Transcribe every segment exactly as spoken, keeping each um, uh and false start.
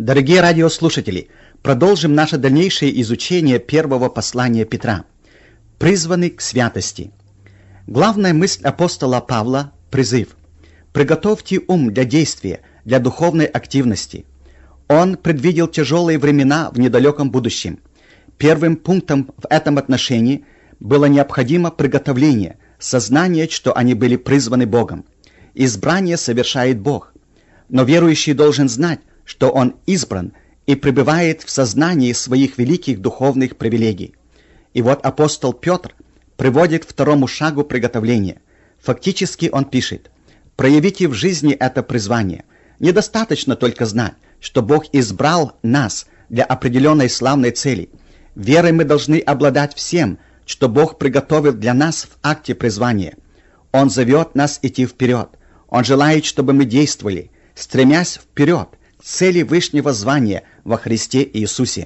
Дорогие радиослушатели, продолжим наше дальнейшее изучение первого послания Петра. Призваны к святости. Главная мысль апостола Павла – призыв. Приготовьте ум для действия, для духовной активности. Он предвидел тяжелые времена в недалеком будущем. Первым пунктом в этом отношении было необходимо приготовление, сознание, что они были призваны Богом. Избрание совершает Бог. Но верующий должен знать, что он избран и пребывает в сознании своих великих духовных привилегий. И вот апостол Петр приводит к второму шагу приготовления. Фактически он пишет: «Проявите в жизни это призвание. Недостаточно только знать, что Бог избрал нас для определенной славной цели. Верой мы должны обладать всем, что Бог приготовил для нас в акте призвания. Он зовет нас идти вперед. Он желает, чтобы мы действовали, стремясь вперед, к цели вышнего звания во Христе Иисусе.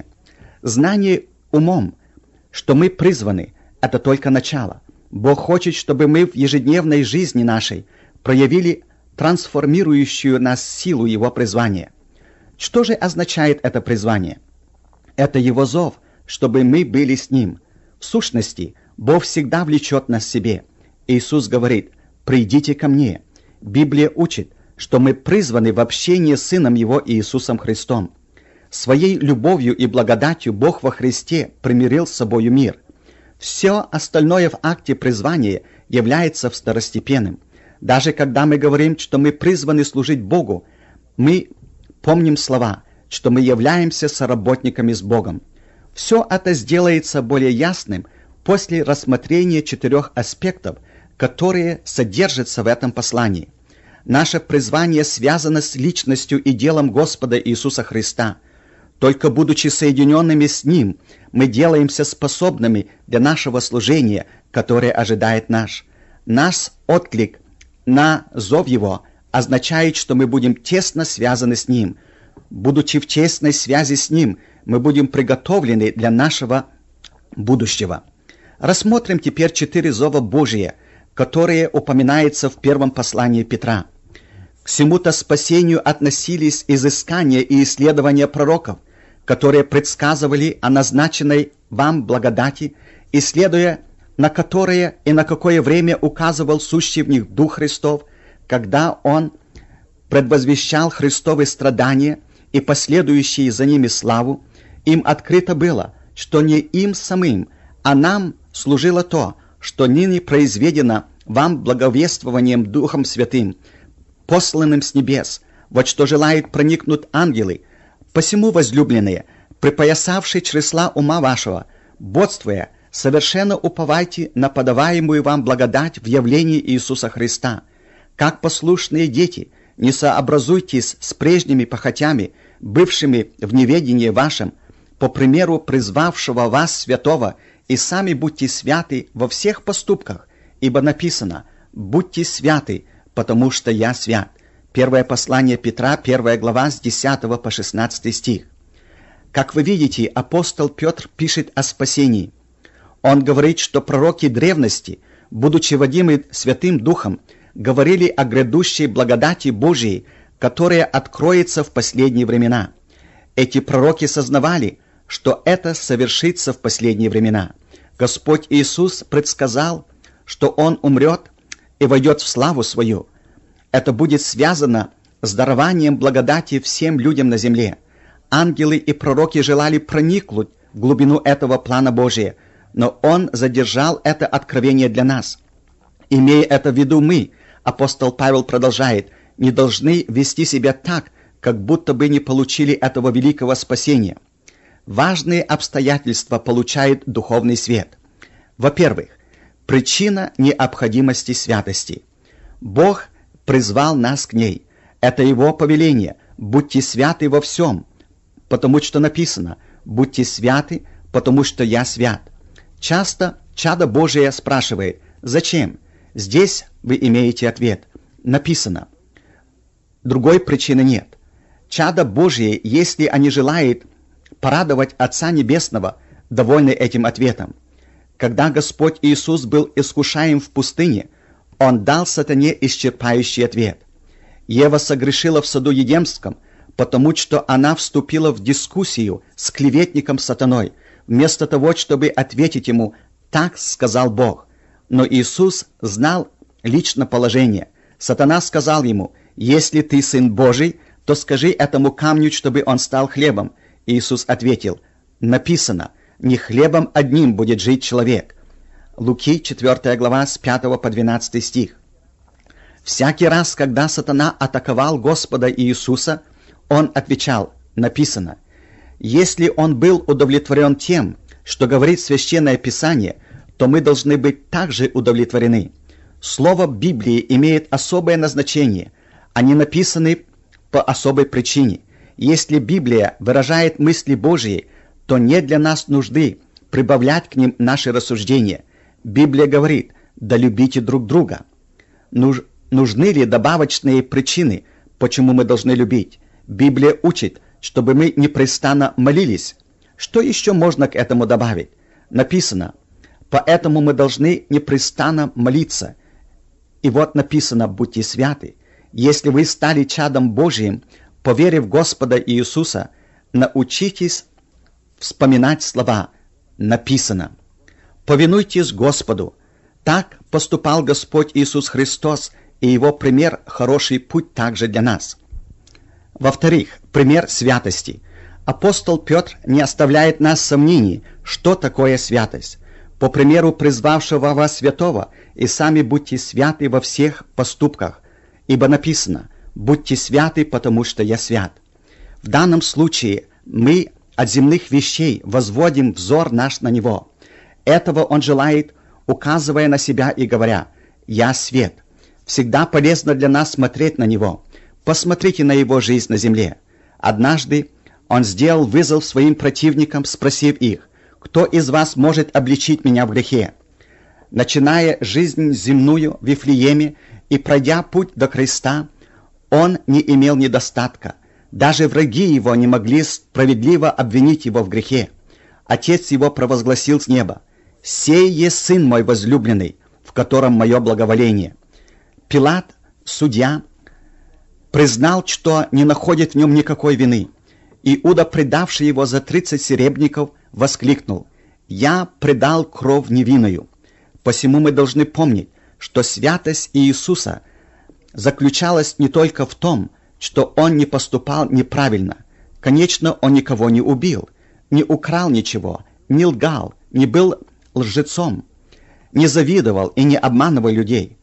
Знание умом, что мы призваны, это только начало. Бог хочет, чтобы мы в ежедневной жизни нашей проявили трансформирующую нас силу Его призвания. Что же означает это призвание? Это Его зов, чтобы мы были с Ним. В сущности, Бог всегда влечет нас к себе. Иисус говорит: «Придите ко мне». Библия учит, что мы призваны в общении с Сыном Его Иисусом Христом. Своей любовью и благодатью Бог во Христе примирил с собою мир. Все остальное в акте призвания является второстепенным. Даже когда мы говорим, что мы призваны служить Богу, мы помним слова, что мы являемся соработниками с Богом. Все это сделается более ясным после рассмотрения четырех аспектов, которые содержатся в этом послании. Наше призвание связано с личностью и делом Господа Иисуса Христа. Только будучи соединенными с Ним, мы делаемся способными для нашего служения, которое ожидает нас. Наш отклик на зов Его означает, что мы будем тесно связаны с Ним. Будучи в тесной связи с Ним, мы будем приготовлены для нашего будущего. Рассмотрим теперь четыре зова Божия, которые упоминаются в первом послании Петра. К всему-то спасению относились изыскания и исследования пророков, которые предсказывали о назначенной вам благодати, исследуя на которое и на какое время указывал сущий в них Дух Христов, когда Он предвозвещал Христовы страдания и последующие за ними славу. Им открыто было, что не им самим, а нам служило то, что ныне произведено вам благовествованием Духом Святым, посланным с небес, вот что желает проникнуть ангелы. Посему, возлюбленные, припоясавшие чресла ума вашего, бодствуя, совершенно уповайте на подаваемую вам благодать в явлении Иисуса Христа. Как послушные дети, не сообразуйтесь с прежними похотями, бывшими в неведении вашем, по примеру призвавшего вас святого, и сами будьте святы во всех поступках, ибо написано: «Будьте святы, потому что я свят». Первое послание Петра, первая глава, с десятого по шестнадцатый стих. Как вы видите, апостол Петр пишет о спасении. Он говорит, что пророки древности, будучи водимы Святым Духом, говорили о грядущей благодати Божией, которая откроется в последние времена. Эти пророки сознавали, что это совершится в последние времена. Господь Иисус предсказал, что Он умрет и войдет в славу свою. Это будет связано с дарованием благодати всем людям на земле. Ангелы и пророки желали проникнуть в глубину этого плана Божия, но Он задержал это откровение для нас. Имея это в виду, мы, апостол Павел продолжает, не должны вести себя так, как будто бы не получили этого великого спасения. Важные обстоятельства получают духовный свет. Во-первых, причина необходимости святости. Бог призвал нас к ней. Это Его повеление: будьте святы во всем, потому что написано: будьте святы, потому что я свят. Часто чадо Божие спрашивает: зачем? Здесь вы имеете ответ. Написано. Другой причины нет. Чадо Божие, если они желают порадовать Отца Небесного, довольны этим ответом. Когда Господь Иисус был искушаем в пустыне, Он дал сатане исчерпающий ответ. Ева согрешила в саду Едемском, потому что она вступила в дискуссию с клеветником сатаной, вместо того, чтобы ответить ему: «Так сказал Бог». Но Иисус знал лично положение. Сатана сказал ему: «Если ты Сын Божий, то скажи этому камню, чтобы он стал хлебом». Иисус ответил: «Написано, не хлебом одним будет жить человек». Луки, четвёртая глава, с пятого по двенадцатый стих. Всякий раз, когда сатана атаковал Господа Иисуса, он отвечал: «Написано». Если он был удовлетворен тем, что говорит Священное Писание, то мы должны быть также удовлетворены. Слово Библии имеет особое назначение. Они написаны по особой причине. Если Библия выражает мысли Божьи, то нет для нас нужды прибавлять к ним наши рассуждения. Библия говорит: «Да любите друг друга». Нуж, нужны ли добавочные причины, почему мы должны любить? Библия учит, чтобы мы непрестанно молились. Что еще можно к этому добавить? Написано: «Поэтому мы должны непрестанно молиться». И вот написано: «Будьте святы». Если вы стали чадом Божьим, поверив в Господа Иисуса, научитесь вспоминать слова «написано». Повинуйтесь Господу. Так поступал Господь Иисус Христос, и Его пример – хороший путь также для нас. Во-вторых, пример святости. Апостол Петр не оставляет нас в сомнении, что такое святость. По примеру призвавшего вас святого, и сами будьте святы во всех поступках, ибо написано: «Будьте святы, потому что я свят». В данном случае мы от земных вещей возводим взор наш на Него. Этого Он желает, указывая на себя и говоря: «Я свет». Всегда полезно для нас смотреть на Него. Посмотрите на Его жизнь на земле. Однажды Он сделал вызов своим противникам, спросив их: «Кто из вас может обличить меня в грехе?» Начиная жизнь земную в Вифлееме и пройдя путь до креста, Он не имел недостатка. Даже враги Его не могли справедливо обвинить Его в грехе. Отец Его провозгласил с неба: «Сей есть Сын мой возлюбленный, в котором мое благоволение». Пилат, судья, признал, что не находит в нем никакой вины. Иуда, предавший его за тридцать серебряников, воскликнул: «Я предал кровь невинную». Посему мы должны помнить, что святость Иисуса заключалась не только в том, что Он не поступал неправильно. Конечно, Он никого не убил, не украл ничего, не лгал, не был лжецом, не завидовал и не обманывал людей.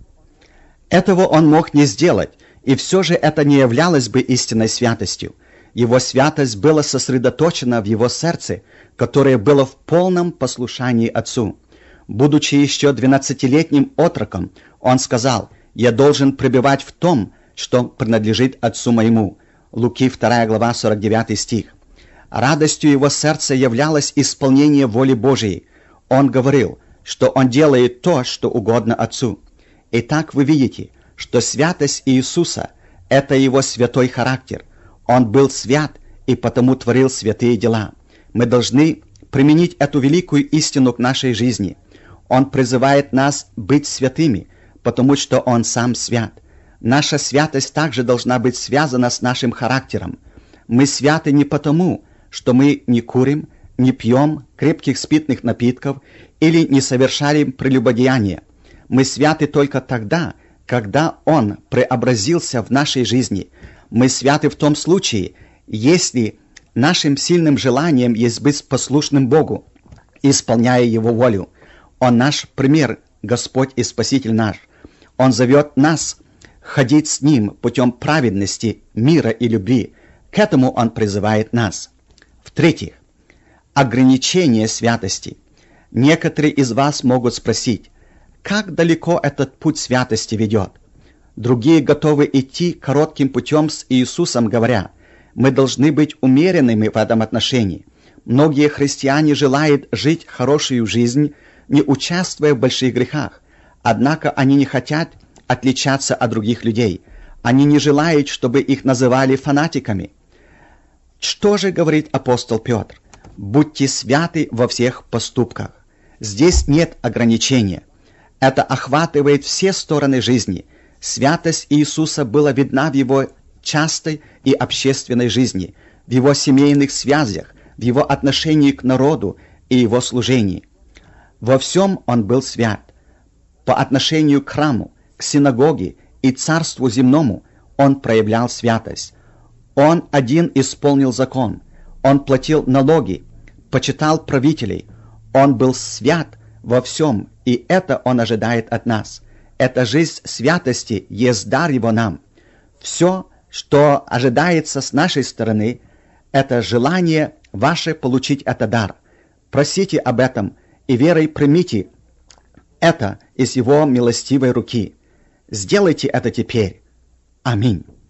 Этого Он мог не сделать, и все же это не являлось бы истинной святостью. Его святость была сосредоточена в Его сердце, которое было в полном послушании Отцу. Будучи еще двенадцатилетним отроком, Он сказал: «Я должен пребывать в том, что принадлежит Отцу моему». Луки, вторая глава, сорок девятый стих. Радостью Его сердца являлось исполнение воли Божией. Он говорил, что Он делает то, что угодно Отцу. Итак, вы видите, что святость Иисуса – это Его святой характер. Он был свят и потому творил святые дела. Мы должны применить эту великую истину к нашей жизни. Он призывает нас быть святыми, потому что Он сам свят. Наша святость также должна быть связана с нашим характером. Мы святы не потому, что мы не курим, не пьем крепких спиртных напитков или не совершали прелюбодеяния. Мы святы только тогда, когда Он преобразился в нашей жизни. Мы святы в том случае, если нашим сильным желанием есть быть послушным Богу, исполняя Его волю. Он наш пример, Господь и Спаситель наш. Он зовет нас ходить с Ним путем праведности, мира и любви. К этому Он призывает нас. В-третьих, ограничение святости. Некоторые из вас могут спросить: как далеко этот путь святости ведет? Другие готовы идти коротким путем с Иисусом, говоря: мы должны быть умеренными в этом отношении. Многие христиане желают жить хорошую жизнь, не участвуя в больших грехах. Однако они не хотят отличаться от других людей. Они не желают, чтобы их называли фанатиками. Что же говорит апостол Петр? Будьте святы во всех поступках. Здесь нет ограничения. Это охватывает все стороны жизни. Святость Иисуса была видна в Его частой и общественной жизни, в его семейных связях, в его отношении к народу и его служении. Во всем он был свят. По отношению к храму, к синагоге и царству земному он проявлял святость. Он один исполнил закон, он платил налоги, почитал правителей, он был свят во всем, и это он ожидает от нас. Эта жизнь святости есть дар его нам. Все, что ожидается с нашей стороны, это желание ваше получить этот дар. Просите об этом и верой примите это из его милостивой руки. Сделайте это теперь. Аминь.